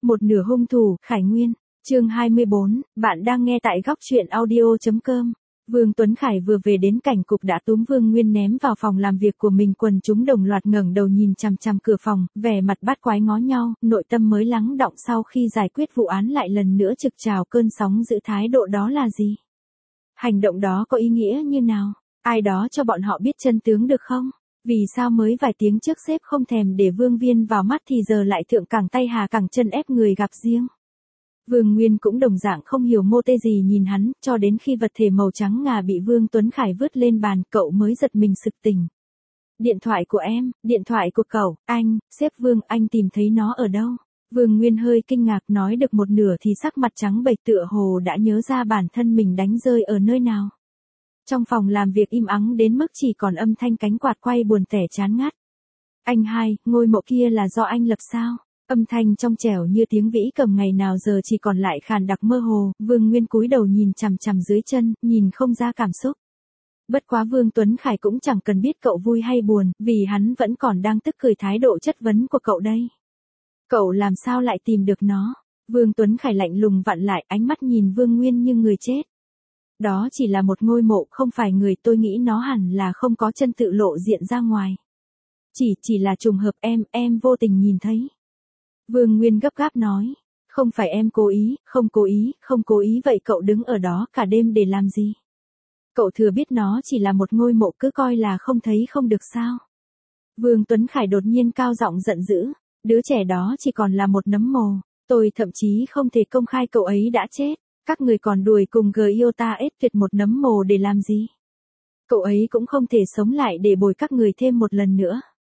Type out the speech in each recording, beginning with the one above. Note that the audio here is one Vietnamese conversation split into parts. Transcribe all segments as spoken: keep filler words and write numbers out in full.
Một nửa hung thủ, Khải Nguyên. Chương hai mươi bốn, bạn đang nghe tại góc truyện audio chấm com. Vương Tuấn Khải vừa về đến cảnh cục đã túm Vương Nguyên ném vào phòng làm việc của mình, quần chúng đồng loạt ngẩng đầu nhìn chằm chằm cửa phòng, vẻ mặt bát quái ngó nhau, nội tâm mới lắng đọng sau khi giải quyết vụ án lại lần nữa trực trào cơn sóng dữ. Thái độ đó là gì? Hành động đó có ý nghĩa như nào? Ai đó cho bọn họ biết chân tướng được không? Vì sao mới vài tiếng trước sếp không thèm để Vương Viên vào mắt thì giờ lại thượng cẳng tay hà cẳng chân ép người gặp riêng? Vương Nguyên cũng đồng dạng không hiểu mô tê gì nhìn hắn, cho đến khi vật thể màu trắng ngà bị Vương Tuấn Khải vứt lên bàn, cậu mới giật mình sực tỉnh. Điện thoại của em, điện thoại của cậu, anh, sếp Vương, anh tìm thấy nó ở đâu? Vương Nguyên hơi kinh ngạc, nói được một nửa thì sắc mặt trắng bệch, tựa hồ đã nhớ ra bản thân mình đánh rơi ở nơi nào. Trong phòng làm việc im ắng đến mức chỉ còn âm thanh cánh quạt quay buồn tẻ chán ngắt. Anh hai, ngôi mộ kia là do anh lập sao? Âm thanh trong trẻo như tiếng vĩ cầm ngày nào giờ chỉ còn lại khàn đặc mơ hồ. Vương Nguyên cúi đầu nhìn chằm chằm dưới chân, nhìn không ra cảm xúc. Bất quá Vương Tuấn Khải cũng chẳng cần biết cậu vui hay buồn, vì hắn vẫn còn đang tức cười thái độ chất vấn của cậu đây. Cậu làm sao lại tìm được nó? Vương Tuấn Khải lạnh lùng vặn lại, ánh mắt nhìn Vương Nguyên như người chết. Đó chỉ là một ngôi mộ, không phải người, tôi nghĩ nó hẳn là không có chân tự lộ diện ra ngoài. Chỉ, chỉ là trùng hợp em, em vô tình nhìn thấy. Vương Nguyên gấp gáp nói, không phải em cố ý, không cố ý, không cố ý. Vậy cậu đứng ở đó cả đêm để làm gì? Cậu thừa biết nó chỉ là một ngôi mộ cứ coi là không thấy không được sao? Vương Tuấn Khải đột nhiên cao giọng giận dữ, đứa trẻ đó chỉ còn là một nấm mồ, tôi thậm chí không thể công khai cậu ấy đã chết. Các người còn đuổi cùng Giota ết tuyệt một nấm mồ để làm gì? Cậu ấy cũng không thể sống lại để bồi các người thêm một lần nữa.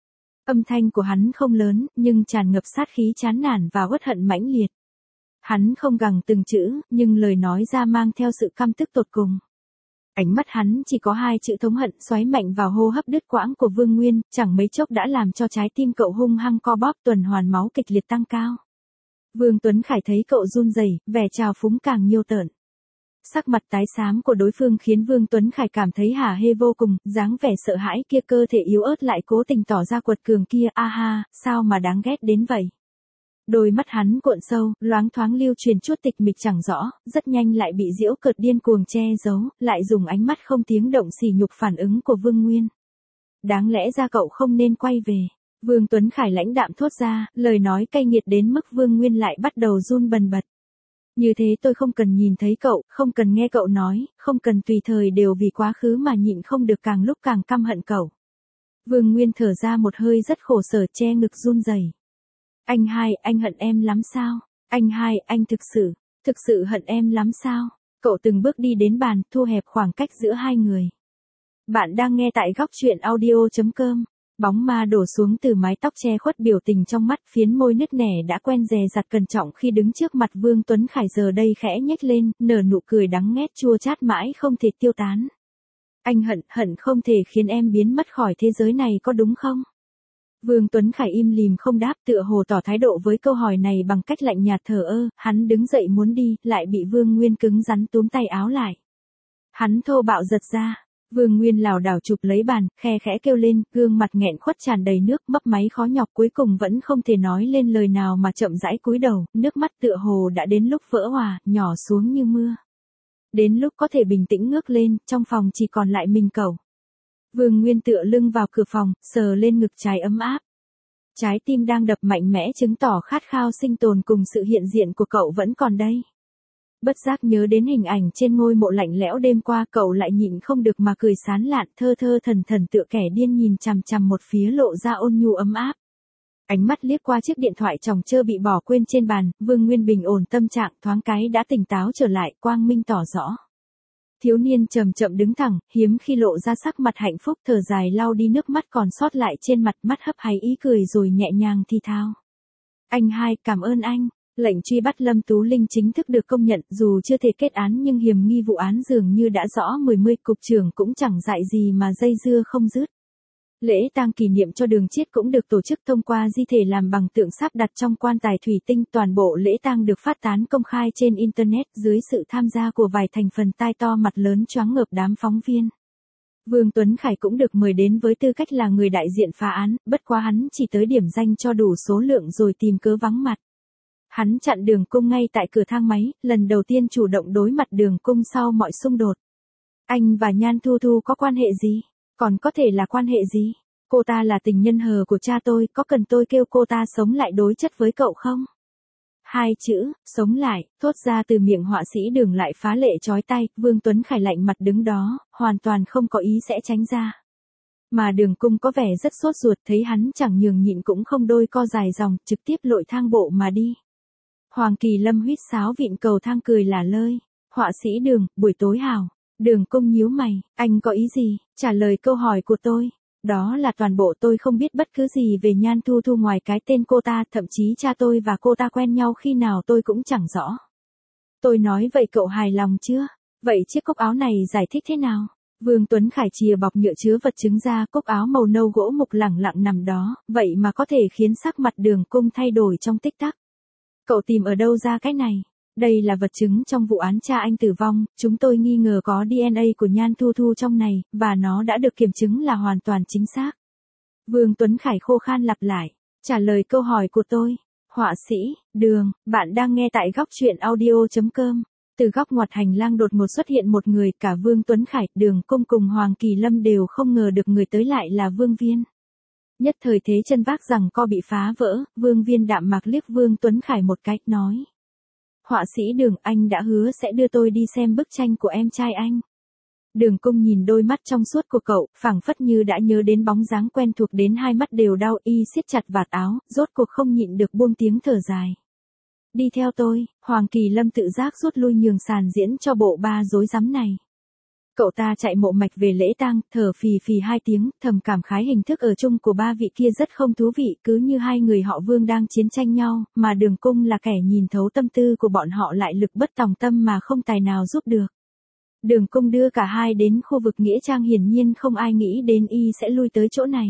Âm thanh của hắn không lớn, nhưng tràn ngập sát khí chán nản và uất hận mãnh liệt. Hắn không gằng từng chữ, nhưng lời nói ra mang theo sự căm tức tột cùng. Ánh mắt hắn chỉ có hai chữ thống hận xoáy mạnh vào hô hấp đứt quãng của Vương Nguyên, chẳng mấy chốc đã làm cho trái tim cậu hung hăng co bóp, tuần hoàn máu kịch liệt tăng cao. Vương Tuấn Khải thấy cậu run rẩy, vẻ trào phúng càng nhiều tợn. Sắc mặt tái xám của đối phương khiến Vương Tuấn Khải cảm thấy hả hê vô cùng, dáng vẻ sợ hãi kia, cơ thể yếu ớt lại cố tình tỏ ra quật cường kia, a ha, sao mà đáng ghét đến vậy. Đôi mắt hắn cuộn sâu, loáng thoáng lưu truyền chút tịch mịch chẳng rõ, rất nhanh lại bị giễu cợt điên cuồng che giấu, lại dùng ánh mắt không tiếng động sỉ nhục phản ứng của Vương Nguyên. Đáng lẽ ra cậu không nên quay về. Vương Tuấn Khải lãnh đạm thốt ra, lời nói cay nghiệt đến mức Vương Nguyên lại bắt đầu run bần bật. Như thế tôi không cần nhìn thấy cậu, không cần nghe cậu nói, không cần tùy thời đều vì quá khứ mà nhịn không được, càng lúc càng căm hận cậu. Vương Nguyên thở ra một hơi rất khổ sở, che ngực run rẩy. Anh hai, anh hận em lắm sao? Anh hai, anh thực sự, thực sự hận em lắm sao? Cậu từng bước đi đến bàn, thu hẹp khoảng cách giữa hai người. Bạn đang nghe tại góc truyện audio chấm com. Bóng ma đổ xuống từ mái tóc che khuất biểu tình trong mắt, phiến môi nứt nẻ đã quen dè dặt cẩn trọng khi đứng trước mặt Vương Tuấn Khải giờ đây khẽ nhếch lên, nở nụ cười đắng nghét chua chát mãi không thể tiêu tán. Anh hận, hận không thể khiến em biến mất khỏi thế giới này có đúng không? Vương Tuấn Khải im lìm không đáp, tựa hồ tỏ thái độ với câu hỏi này bằng cách lạnh nhạt thờ ơ. Hắn đứng dậy muốn đi, lại bị Vương Nguyên cứng rắn túm tay áo lại. Hắn thô bạo giật ra. Vương Nguyên lảo đảo chụp lấy bàn, khe khẽ kêu lên, gương mặt nghẹn khuất tràn đầy nước, mấp máy khó nhọc, cuối cùng vẫn không thể nói lên lời nào mà chậm rãi cúi đầu, nước mắt tựa hồ đã đến lúc vỡ hòa, nhỏ xuống như mưa. Đến lúc có thể bình tĩnh ngước lên, trong phòng chỉ còn lại mình cậu. Vương Nguyên tựa lưng vào cửa phòng, sờ lên ngực trái ấm áp. Trái tim đang đập mạnh mẽ chứng tỏ khát khao sinh tồn cùng sự hiện diện của cậu vẫn còn đây. Bất giác nhớ đến hình ảnh trên ngôi mộ lạnh lẽo đêm qua, cậu lại nhịn không được mà cười sán lạn, thơ thơ thần thần tựa kẻ điên nhìn chằm chằm một phía lộ ra ôn nhu ấm áp. Ánh mắt liếc qua chiếc điện thoại tròng trơ bị bỏ quên trên bàn, Vương Nguyên bình ổn tâm trạng, thoáng cái đã tỉnh táo trở lại, quang minh tỏ rõ. Thiếu niên chậm chậm đứng thẳng, hiếm khi lộ ra sắc mặt hạnh phúc, thở dài lau đi nước mắt còn sót lại trên mặt, mắt hấp háy ý cười rồi nhẹ nhàng thì thào. Anh hai, cảm ơn anh. Lệnh truy bắt Lâm Tú Linh chính thức được công nhận, dù chưa thể kết án nhưng hiểm nghi vụ án dường như đã rõ mười mươi, cục trưởng cũng chẳng dại gì mà dây dưa không dứt. Lễ tang kỷ niệm cho Đường Chiết cũng được tổ chức thông qua di thể làm bằng tượng sáp đặt trong quan tài thủy tinh, toàn bộ lễ tang được phát tán công khai trên internet dưới sự tham gia của vài thành phần tai to mặt lớn choáng ngợp đám phóng viên. Vương Tuấn Khải cũng được mời đến với tư cách là người đại diện phá án, bất quá hắn chỉ tới điểm danh cho đủ số lượng rồi tìm cớ vắng mặt. Hắn chặn Đường Cung ngay tại cửa thang máy, lần đầu tiên chủ động đối mặt Đường Cung sau mọi xung đột. Anh và Nhan Thu Thu có quan hệ gì? Còn có thể là quan hệ gì? Cô ta là tình nhân hờ của cha tôi, có cần tôi kêu cô ta sống lại đối chất với cậu không? Hai chữ, sống lại, thốt ra từ miệng họa sĩ Đường lại phá lệ chói tai, Vương Tuấn Khải lạnh mặt đứng đó, hoàn toàn không có ý sẽ tránh ra. Mà Đường Cung có vẻ rất sốt ruột, thấy hắn chẳng nhường nhịn cũng không đôi co dài dòng, trực tiếp lội thang bộ mà đi. Hoàng Kỳ Lâm huýt sáo vịn cầu thang cười lả lơi. Họa sĩ Đường, buổi tối hảo. Đường Cung nhíu mày, anh có ý gì? Trả lời câu hỏi của tôi. Đó là toàn bộ tôi không biết bất cứ gì về Nhan Thu Thu ngoài cái tên cô ta, thậm chí cha tôi và cô ta quen nhau khi nào tôi cũng chẳng rõ. Tôi nói vậy cậu hài lòng chưa? Vậy chiếc cúc áo này giải thích thế nào? Vương Tuấn Khải chìa bọc nhựa chứa vật chứng ra, cúc áo màu nâu gỗ mục lẳng lặng nằm đó, vậy mà có thể khiến sắc mặt Đường Cung thay đổi trong tích tắc. Cậu tìm ở đâu ra cái này? Đây là vật chứng trong vụ án cha anh tử vong, chúng tôi nghi ngờ có đê en a của Nhan Thu Thu trong này, và nó đã được kiểm chứng là hoàn toàn chính xác. Vương Tuấn Khải khô khan lặp lại, trả lời câu hỏi của tôi. Họa sĩ, Đường, bạn đang nghe tại góc truyện audio chấm com. Từ góc ngoặt hành lang đột ngột xuất hiện một người, cả Vương Tuấn Khải, Đường Cung cùng Hoàng Kỳ Lâm đều không ngờ được người tới lại là Vương Viên. Nhất thời thế chân vác rằng co bị phá vỡ, Vương Viên đạm mạc liếc Vương Tuấn Khải một cách nói. Họa sĩ Đường, anh đã hứa sẽ đưa tôi đi xem bức tranh của em trai anh. Đường Cung nhìn đôi mắt trong suốt của cậu, phảng phất như đã nhớ đến bóng dáng quen thuộc đến hai mắt đều đau, y siết chặt vạt áo, rốt cuộc không nhịn được buông tiếng thở dài. Đi theo tôi, Hoàng Kỳ Lâm tự giác rút lui nhường sàn diễn cho bộ ba rối rắm này. Cậu ta chạy mộ mạch về lễ tang, thở phì phì hai tiếng, thầm cảm khái hình thức ở chung của ba vị kia rất không thú vị, cứ như hai người họ Vương đang chiến tranh nhau, mà Đường Cung là kẻ nhìn thấu tâm tư của bọn họ lại lực bất tòng tâm mà không tài nào giúp được. Đường Cung đưa cả hai đến khu vực nghĩa trang, hiển nhiên không ai nghĩ đến y sẽ lui tới chỗ này.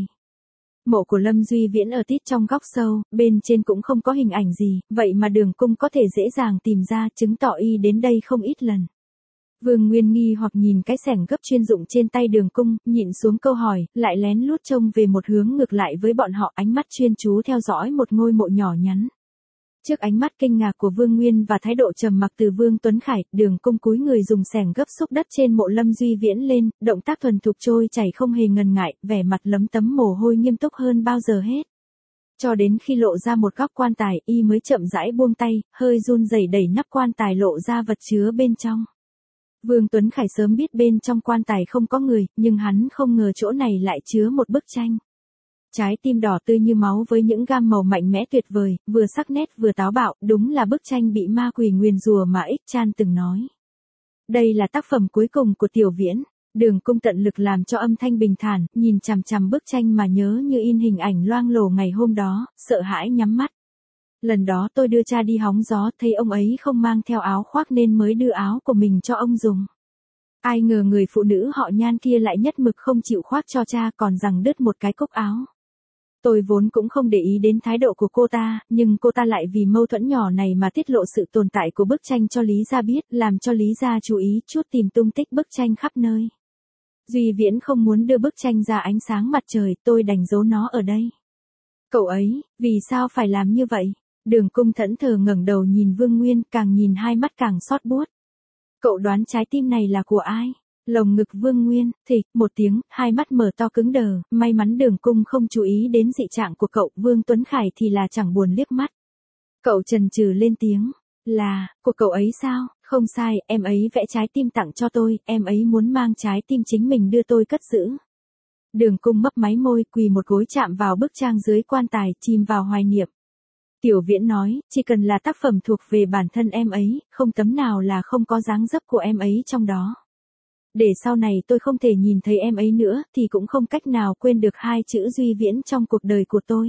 Mộ của Lâm Duy Viễn ở tít trong góc sâu, bên trên cũng không có hình ảnh gì, vậy mà Đường Cung có thể dễ dàng tìm ra, chứng tỏ y đến đây không ít lần. Vương Nguyên nghi hoặc nhìn cái xẻng gấp chuyên dụng trên tay Đường Cung, nhịn xuống câu hỏi, lại lén lút trông về một hướng ngược lại với bọn họ, ánh mắt chuyên chú theo dõi một ngôi mộ nhỏ nhắn. Trước ánh mắt kinh ngạc của Vương Nguyên và thái độ trầm mặc từ Vương Tuấn Khải, Đường Cung cúi người dùng xẻng gấp xúc đất trên mộ Lâm Duy Viễn lên, động tác thuần thục trôi chảy không hề ngần ngại, vẻ mặt lấm tấm mồ hôi nghiêm túc hơn bao giờ hết. Cho đến khi lộ ra một góc quan tài, y mới chậm rãi buông tay, hơi run rẩy đẩy nắp quan tài lộ ra vật chứa bên trong. Vương Tuấn Khải sớm biết bên trong quan tài không có người, nhưng hắn không ngờ chỗ này lại chứa một bức tranh. Trái tim đỏ tươi như máu với những gam màu mạnh mẽ tuyệt vời, vừa sắc nét vừa táo bạo, đúng là bức tranh bị ma quỷ nguyền rủa mà Ích Chan từng nói. Đây là tác phẩm cuối cùng của Tiểu Viễn. Đường Cung tận lực làm cho âm thanh bình thản, nhìn chằm chằm bức tranh mà nhớ như in hình ảnh loang lổ ngày hôm đó, sợ hãi nhắm mắt. Lần đó tôi đưa cha đi hóng gió, thấy ông ấy không mang theo áo khoác nên mới đưa áo của mình cho ông dùng. Ai ngờ người phụ nữ họ Nhan kia lại nhất mực không chịu khoác cho cha, còn rằng đứt một cái cúc áo. Tôi vốn cũng không để ý đến thái độ của cô ta, nhưng cô ta lại vì mâu thuẫn nhỏ này mà tiết lộ sự tồn tại của bức tranh cho Lý Gia biết, làm cho Lý Gia chú ý chút tìm tung tích bức tranh khắp nơi. Duy Viễn không muốn đưa bức tranh ra ánh sáng mặt trời, tôi đành giấu nó ở đây. Cậu ấy, vì sao phải làm như vậy? Đường Cung thẫn thờ ngẩng đầu nhìn Vương Nguyên, càng nhìn hai mắt càng xót buốt. Cậu đoán trái tim này là của ai? Lồng ngực Vương Nguyên, thịch, một tiếng, hai mắt mở to cứng đờ, may mắn Đường Cung không chú ý đến dị trạng của cậu, Vương Tuấn Khải thì là chẳng buồn liếc mắt. Cậu chần chừ lên tiếng, là, của cậu ấy sao? Không sai, em ấy vẽ trái tim tặng cho tôi, em ấy muốn mang trái tim chính mình đưa tôi cất giữ. Đường Cung mấp máy môi, quỳ một gối chạm vào bức trang dưới quan tài, chìm vào hoài niệm. Tiểu Viễn nói, chỉ cần là tác phẩm thuộc về bản thân em ấy, không tấm nào là không có dáng dấp của em ấy trong đó. Để sau này tôi không thể nhìn thấy em ấy nữa, thì cũng không cách nào quên được hai chữ Duy Viễn trong cuộc đời của tôi.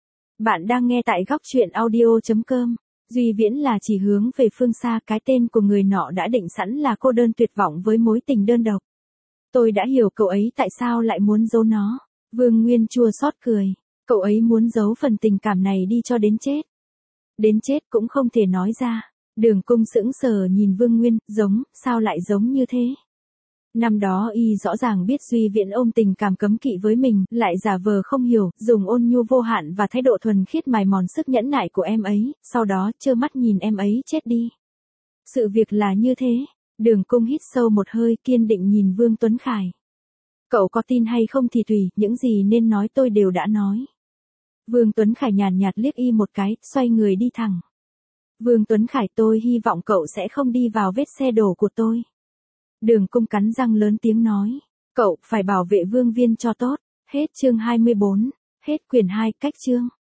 Bạn đang nghe tại góc truyện audio chấm com. Duy Viễn là chỉ hướng về phương xa, cái tên của người nọ đã định sẵn là cô đơn tuyệt vọng với mối tình đơn độc. Tôi đã hiểu cậu ấy tại sao lại muốn giấu nó. Vương Nguyên chua xót cười. Cậu ấy muốn giấu phần tình cảm này đi cho đến chết. Đến chết cũng không thể nói ra. Đường Cung sững sờ nhìn Vương Nguyên, giống, sao lại giống như thế? Năm đó y rõ ràng biết Duy Viễn ôm tình cảm cấm kỵ với mình, lại giả vờ không hiểu, dùng ôn nhu vô hạn và thái độ thuần khiết mài mòn sức nhẫn nại của em ấy, sau đó trơ mắt nhìn em ấy chết đi. Sự việc là như thế. Đường Cung hít sâu một hơi, kiên định nhìn Vương Tuấn Khải. Cậu có tin hay không thì tùy, những gì nên nói tôi đều đã nói. Vương Tuấn Khải nhàn nhạt liếc y một cái, xoay người đi thẳng. Vương Tuấn Khải, tôi hy vọng cậu sẽ không đi vào vết xe đổ của tôi. Đường Cung cắn răng lớn tiếng nói. Cậu phải bảo vệ Vương Viên cho tốt. Hết chương hai mươi bốn. Hết quyển hai, cách chương.